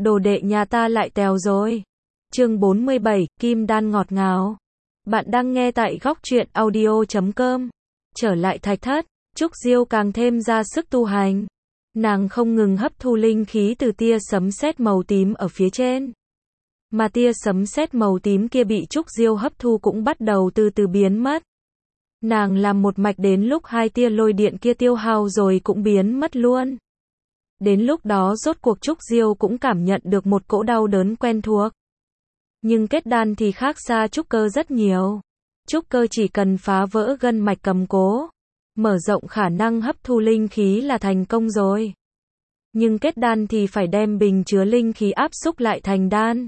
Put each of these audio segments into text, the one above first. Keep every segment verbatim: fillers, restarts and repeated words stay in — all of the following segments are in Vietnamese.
đồ đệ nhà ta lại tèo rồi. Chương bốn mươi bảy, Kim Đan ngọt ngào. Bạn đang nghe tại góc truyện audio chấm com. Trở lại thạch thất, Trúc Diêu càng thêm ra sức tu hành. Nàng không ngừng hấp thu linh khí từ tia sấm sét màu tím ở phía trên. Mà tia sấm sét màu tím kia bị Trúc Diêu hấp thu cũng bắt đầu từ từ biến mất. Nàng làm một mạch đến lúc hai tia lôi điện kia tiêu hao rồi cũng biến mất luôn. Đến lúc đó rốt cuộc Trúc Diêu cũng cảm nhận được một cỗ đau đớn quen thuộc. Nhưng kết đan thì khác xa trúc cơ rất nhiều. Trúc cơ chỉ cần phá vỡ gân mạch cầm cố, mở rộng khả năng hấp thu linh khí là thành công rồi. Nhưng kết đan thì phải đem bình chứa linh khí áp xúc lại thành đan.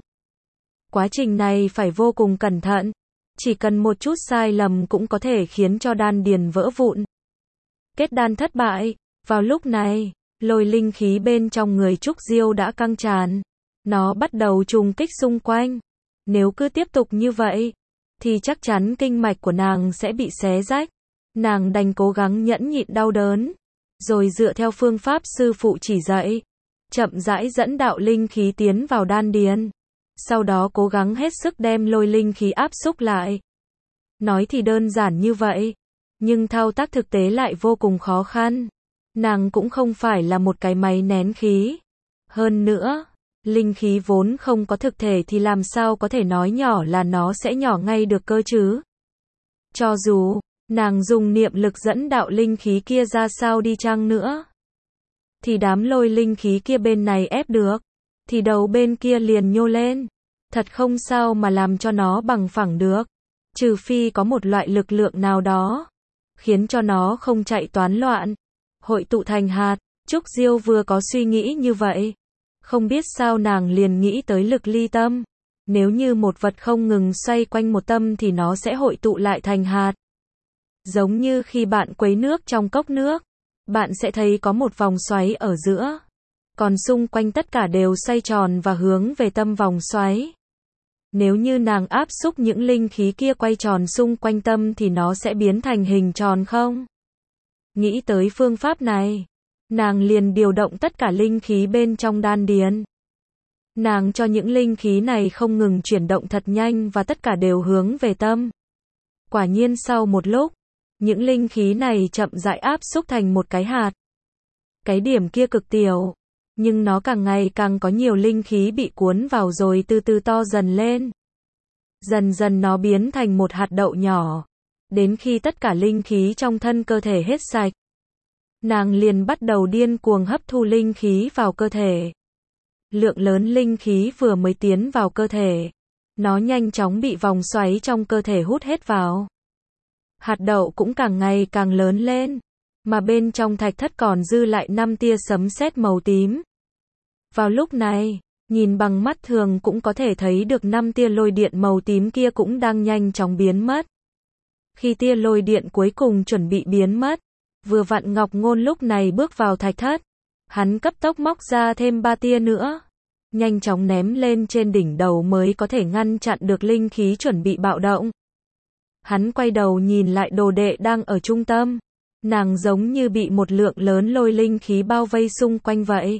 Quá trình này phải vô cùng cẩn thận. Chỉ cần một chút sai lầm cũng có thể khiến cho đan điền vỡ vụn. Kết đan thất bại. Vào lúc này, lôi linh khí bên trong người Trúc Diêu đã căng tràn. Nó bắt đầu trùng kích xung quanh. Nếu cứ tiếp tục như vậy, thì chắc chắn kinh mạch của nàng sẽ bị xé rách. Nàng đành cố gắng nhẫn nhịn đau đớn, rồi dựa theo phương pháp sư phụ chỉ dạy, chậm rãi dẫn đạo linh khí tiến vào đan điền. Sau đó cố gắng hết sức đem lôi linh khí áp xúc lại. Nói thì đơn giản như vậy, nhưng thao tác thực tế lại vô cùng khó khăn. Nàng cũng không phải là một cái máy nén khí. Hơn nữa, linh khí vốn không có thực thể thì làm sao có thể nói nhỏ là nó sẽ nhỏ ngay được cơ chứ. Cho dù, nàng dùng niệm lực dẫn đạo linh khí kia ra sao đi chăng nữa, thì đám lôi linh khí kia bên này ép được, thì đầu bên kia liền nhô lên. Thật không sao mà làm cho nó bằng phẳng được. Trừ phi có một loại lực lượng nào đó, khiến cho nó không chạy toán loạn, hội tụ thành hạt. Trúc Diêu vừa có suy nghĩ như vậy. Không biết sao nàng liền nghĩ tới lực ly tâm. Nếu như một vật không ngừng xoay quanh một tâm thì nó sẽ hội tụ lại thành hạt. Giống như khi bạn quấy nước trong cốc nước, bạn sẽ thấy có một vòng xoáy ở giữa. Còn xung quanh tất cả đều xoay tròn và hướng về tâm vòng xoáy. Nếu như nàng áp xúc những linh khí kia quay tròn xung quanh tâm thì nó sẽ biến thành hình tròn không? Nghĩ tới phương pháp này, nàng liền điều động tất cả linh khí bên trong đan điền. Nàng cho những linh khí này không ngừng chuyển động thật nhanh và tất cả đều hướng về tâm. Quả nhiên sau một lúc, những linh khí này chậm rãi áp xúc thành một cái hạt. Cái điểm kia cực tiểu, nhưng nó càng ngày càng có nhiều linh khí bị cuốn vào rồi từ từ to dần lên. Dần dần nó biến thành một hạt đậu nhỏ. Đến khi tất cả linh khí trong thân cơ thể hết sạch, nàng liền bắt đầu điên cuồng hấp thu linh khí vào cơ thể. Lượng lớn linh khí vừa mới tiến vào cơ thể, nó nhanh chóng bị vòng xoáy trong cơ thể hút hết vào. Hạt đậu cũng càng ngày càng lớn lên, mà bên trong thạch thất còn dư lại năm tia sấm sét màu tím. Vào lúc này, nhìn bằng mắt thường cũng có thể thấy được năm tia lôi điện màu tím kia cũng đang nhanh chóng biến mất. Khi tia lôi điện cuối cùng chuẩn bị biến mất, vừa vặn Ngọc Ngôn lúc này bước vào thạch thất. Hắn cấp tốc móc ra thêm ba tia nữa, nhanh chóng ném lên trên đỉnh đầu mới có thể ngăn chặn được linh khí chuẩn bị bạo động. Hắn quay đầu nhìn lại đồ đệ đang ở trung tâm. Nàng giống như bị một lượng lớn lôi linh khí bao vây xung quanh vậy.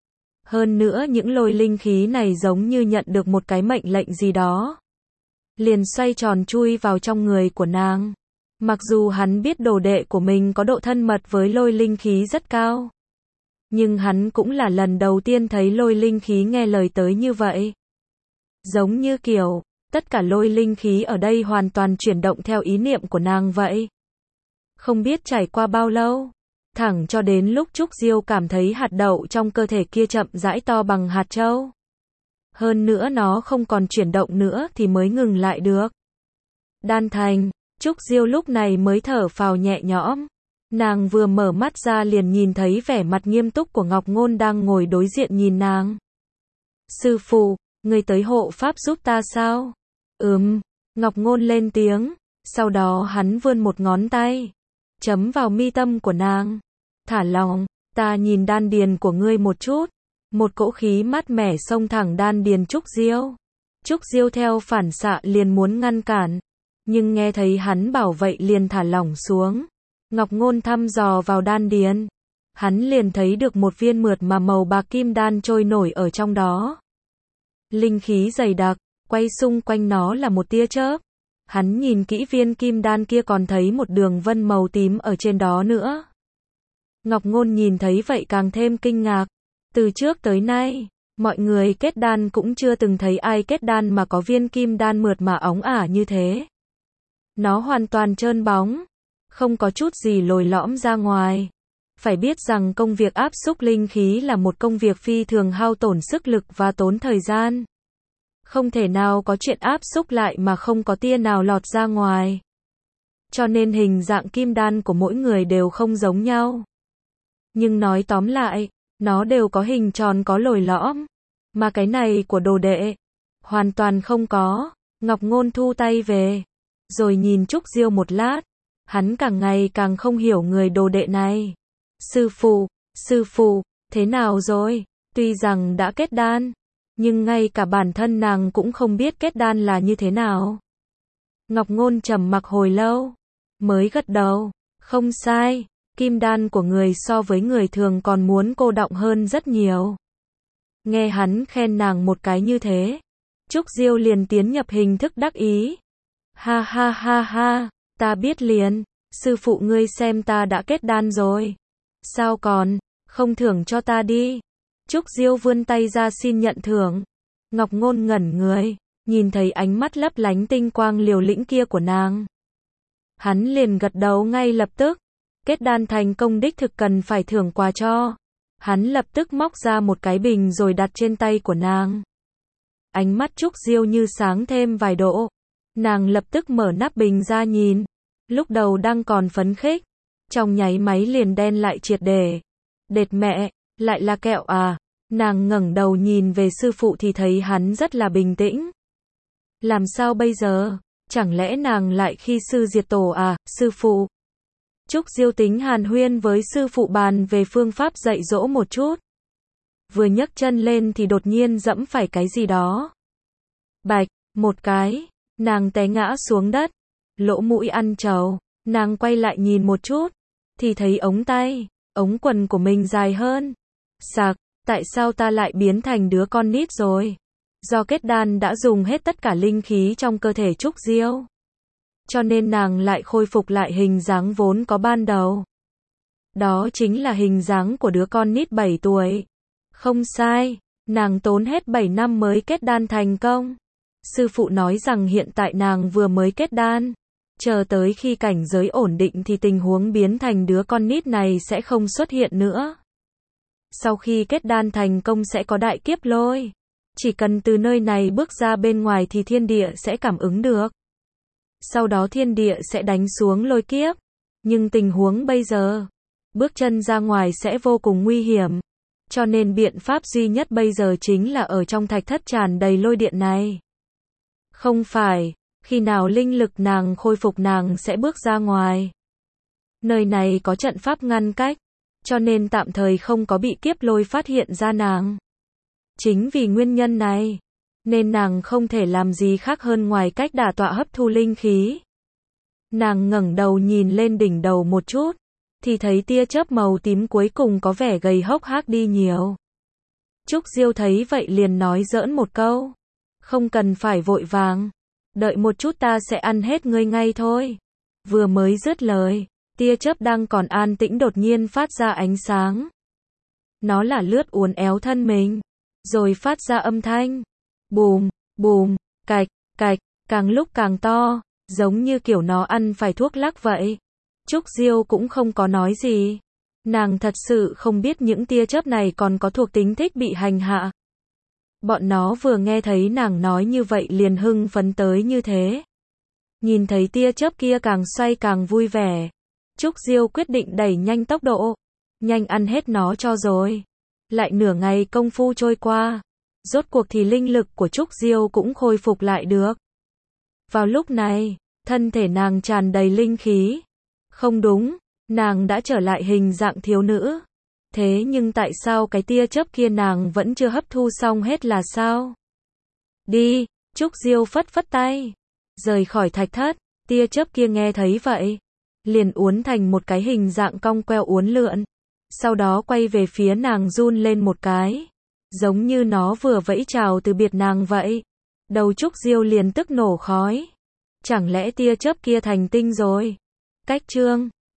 Hơn nữa những lôi linh khí này giống như nhận được một cái mệnh lệnh gì đó, liền xoay tròn chui vào trong người của nàng. Mặc dù hắn biết đồ đệ của mình có độ thân mật với lôi linh khí rất cao, nhưng hắn cũng là lần đầu tiên thấy lôi linh khí nghe lời tới như vậy. Giống như kiểu, tất cả lôi linh khí ở đây hoàn toàn chuyển động theo ý niệm của nàng vậy. Không biết trải qua bao lâu, thẳng cho đến lúc Trúc Diêu cảm thấy hạt đậu trong cơ thể kia chậm rãi to bằng hạt châu. Hơn nữa nó không còn chuyển động nữa thì mới ngừng lại được. Đan thành, Trúc Diêu lúc này mới thở phào nhẹ nhõm. Nàng vừa mở mắt ra liền nhìn thấy vẻ mặt nghiêm túc của Ngọc Ngôn đang ngồi đối diện nhìn nàng. Sư phụ, người tới hộ pháp giúp ta sao? Ừm, Ngọc Ngôn lên tiếng, sau đó hắn vươn một ngón tay, chấm vào mi tâm của nàng. Thả lòng, ta nhìn đan điền của ngươi một chút. Một cỗ khí mát mẻ xông thẳng đan điền Trúc Diêu. Trúc Diêu theo phản xạ liền muốn ngăn cản, nhưng nghe thấy hắn bảo vậy liền thả lỏng xuống. Ngọc Ngôn thăm dò vào đan điền. hắn liền thấy được một viên mượt mà màu bạc kim đan trôi nổi ở trong đó. Linh khí dày đặc, quay xung quanh nó là một tia chớp. Hắn nhìn kỹ viên kim đan kia còn thấy một đường vân màu tím ở trên đó nữa. Ngọc Ngôn nhìn thấy vậy càng thêm kinh ngạc. Từ trước tới nay, mọi người kết đan cũng chưa từng thấy ai kết đan mà có viên kim đan mượt mà óng ả như thế. Nó hoàn toàn trơn bóng, không có chút gì lồi lõm ra ngoài. Phải biết rằng công việc áp xúc linh khí là một công việc phi thường hao tổn sức lực và tốn thời gian. Không thể nào có chuyện áp xúc lại mà không có tia nào lọt ra ngoài. Cho nên hình dạng kim đan của mỗi người đều không giống nhau. Nhưng nói tóm lại, nó đều có hình tròn có lồi lõm. Mà cái này của đồ đệ, hoàn toàn không có. Ngọc Ngôn thu tay về, rồi nhìn Trúc Diêu một lát. Hắn càng ngày càng không hiểu người đồ đệ này. Sư phụ, sư phụ, thế nào rồi? Tuy rằng đã kết đan, nhưng ngay cả bản thân nàng cũng không biết kết đan là như thế nào. Ngọc Ngôn trầm mặc hồi lâu, mới gật đầu. Không sai, kim đan của người so với người thường còn muốn cô đọng hơn rất nhiều. Nghe hắn khen nàng một cái như thế, Trúc Diêu liền tiến nhập hình thức đắc ý. Ha ha ha ha, ta biết liền, sư phụ ngươi xem ta đã kết đan rồi. Sao còn, không thưởng cho ta đi. Trúc Diêu vươn tay ra xin nhận thưởng. Ngọc Ngôn ngẩn người, nhìn thấy ánh mắt lấp lánh tinh quang liều lĩnh kia của nàng. Hắn liền gật đầu ngay lập tức. Kết đan thành công đích thực cần phải thưởng quà cho. Hắn lập tức móc ra một cái bình rồi đặt trên tay của nàng. Ánh mắt Trúc Diêu như sáng thêm vài độ. Nàng lập tức mở nắp bình ra nhìn. Lúc đầu đang còn phấn khích, trong nháy máy liền đen lại triệt để. Đệt mẹ, lại là kẹo à? Nàng ngẩng đầu nhìn về sư phụ thì thấy hắn rất là bình tĩnh. Làm sao bây giờ? Chẳng lẽ nàng lại khi sư diệt tổ à, sư phụ? Trúc Diêu tính hàn huyên với sư phụ bàn về phương pháp dạy dỗ một chút. Vừa nhấc chân lên thì đột nhiên dẫm phải cái gì đó. Bạch, một cái, nàng té ngã xuống đất, lỗ mũi ăn trầu. Nàng quay lại nhìn một chút, thì thấy ống tay, ống quần của mình dài hơn. Sạc, tại sao ta lại biến thành đứa con nít rồi? Do kết đan đã dùng hết tất cả linh khí trong cơ thể Trúc Diêu, cho nên nàng lại khôi phục lại hình dáng vốn có ban đầu. Đó chính là hình dáng của đứa con nít bảy tuổi. Không sai, nàng tốn hết bảy năm mới kết đan thành công. Sư phụ nói rằng hiện tại nàng vừa mới kết đan. Chờ tới khi cảnh giới ổn định thì tình huống biến thành đứa con nít này sẽ không xuất hiện nữa. Sau khi kết đan thành công sẽ có đại kiếp lôi. Chỉ cần từ nơi này bước ra bên ngoài thì thiên địa sẽ cảm ứng được. Sau đó thiên địa sẽ đánh xuống lôi kiếp. Nhưng tình huống bây giờ, bước chân ra ngoài sẽ vô cùng nguy hiểm. Cho nên biện pháp duy nhất bây giờ chính là ở trong thạch thất tràn đầy lôi điện này. Không phải, khi nào linh lực nàng khôi phục nàng sẽ bước ra ngoài. Nơi này có trận pháp ngăn cách, cho nên tạm thời không có bị kiếp lôi phát hiện ra nàng. Chính vì nguyên nhân này, nên nàng không thể làm gì khác hơn ngoài cách đả tọa hấp thu linh khí. Nàng ngẩng đầu nhìn lên đỉnh đầu một chút, thì thấy tia chớp màu tím cuối cùng có vẻ gầy hốc hác đi nhiều. Trúc Diêu thấy vậy liền nói giỡn một câu. Không cần phải vội vàng. Đợi một chút ta sẽ ăn hết ngươi ngay thôi. Vừa mới dứt lời, tia chớp đang còn an tĩnh đột nhiên phát ra ánh sáng. Nó là lướt uốn éo thân mình, rồi phát ra âm thanh. Bùm, bùm, cạch, cạch, càng lúc càng to, giống như kiểu nó ăn phải thuốc lắc vậy. Trúc Diêu cũng không có nói gì. Nàng thật sự không biết những tia chớp này còn có thuộc tính thích bị hành hạ. Bọn nó vừa nghe thấy nàng nói như vậy liền hưng phấn tới như thế. Nhìn thấy tia chớp kia càng xoay càng vui vẻ. Trúc Diêu quyết định đẩy nhanh tốc độ. Nhanh ăn hết nó cho rồi. Lại nửa ngày công phu trôi qua. Rốt cuộc thì linh lực của Trúc Diêu cũng khôi phục lại được. Vào lúc này, thân thể nàng tràn đầy linh khí. Không đúng, nàng đã trở lại hình dạng thiếu nữ. Thế nhưng tại sao cái tia chớp kia nàng vẫn chưa hấp thu xong hết là sao? Đi, Trúc Diêu phất phất tay. Rời khỏi thạch thất, tia chớp kia nghe thấy vậy. Liền uốn thành một cái hình dạng cong queo uốn lượn. Sau đó quay về phía nàng run lên một cái. Giống như nó vừa vẫy chào từ biệt nàng vậy. Đầu Trúc Diêu liền tức nổ khói. Chẳng lẽ tia chớp kia thành tinh rồi? Cách chương